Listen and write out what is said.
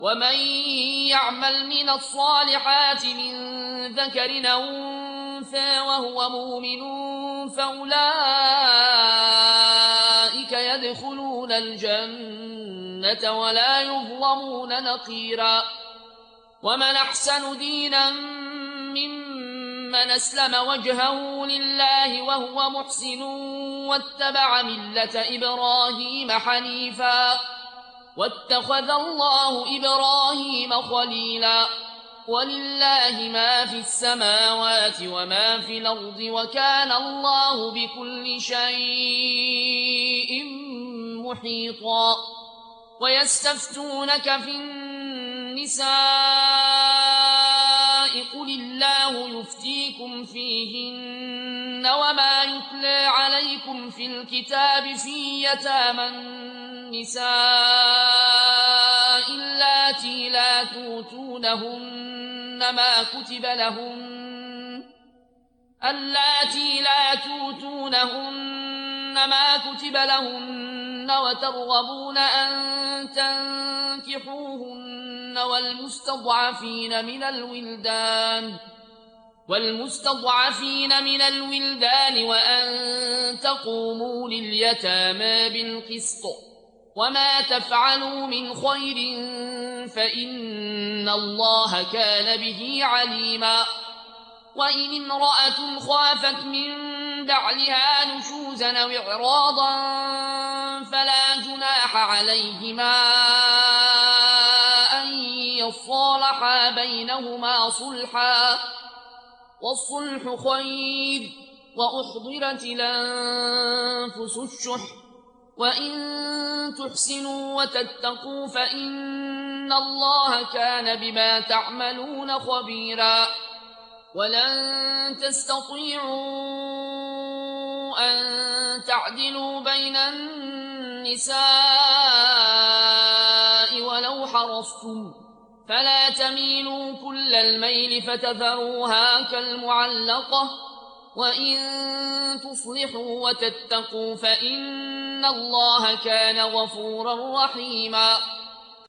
ومن يعمل من الصالحات من ذكر أو أنثى وهو مؤمن فأولئك يدخلون الجنة ولا يظلمون نقيرا. ومن أحسن دينا ممن أسلم وجهه لله وهو محسن واتبع ملة إبراهيم حنيفا واتخذ الله إبراهيم خليلا. ولله ما في السماوات وما في الأرض وكان الله بكل شيء محيطا. ويستفتونك في النساء قل الله يفتيكم فيهن وما يتلى عليكم في الكتاب في يتامى النساء اللاتي لا توتونهن ما كتب لهن وترغبون أن تنكحوهن والمستضعفين من الولدان وأن تقوموا لليتامى بالقسط وما تفعلوا من خير فإن الله كان به عليما. وإن امرأة خافت من بعلها نشوزا أو إعراضا فلا جناح عليهما أن يصالحا بينهما صلحا والصلح خير. وأحضرت الأنفس الشح وإن تحسنوا وتتقوا فإن الله كان بما تعملون خبيرا. ولن تستطيعوا أن تعدلوا بين النساء ولو حرصتم فلا تميلوا كل الميل فتذروها كالمعلقة وإن تصلحوا وتتقوا فإن الله كان غفورا رحيما.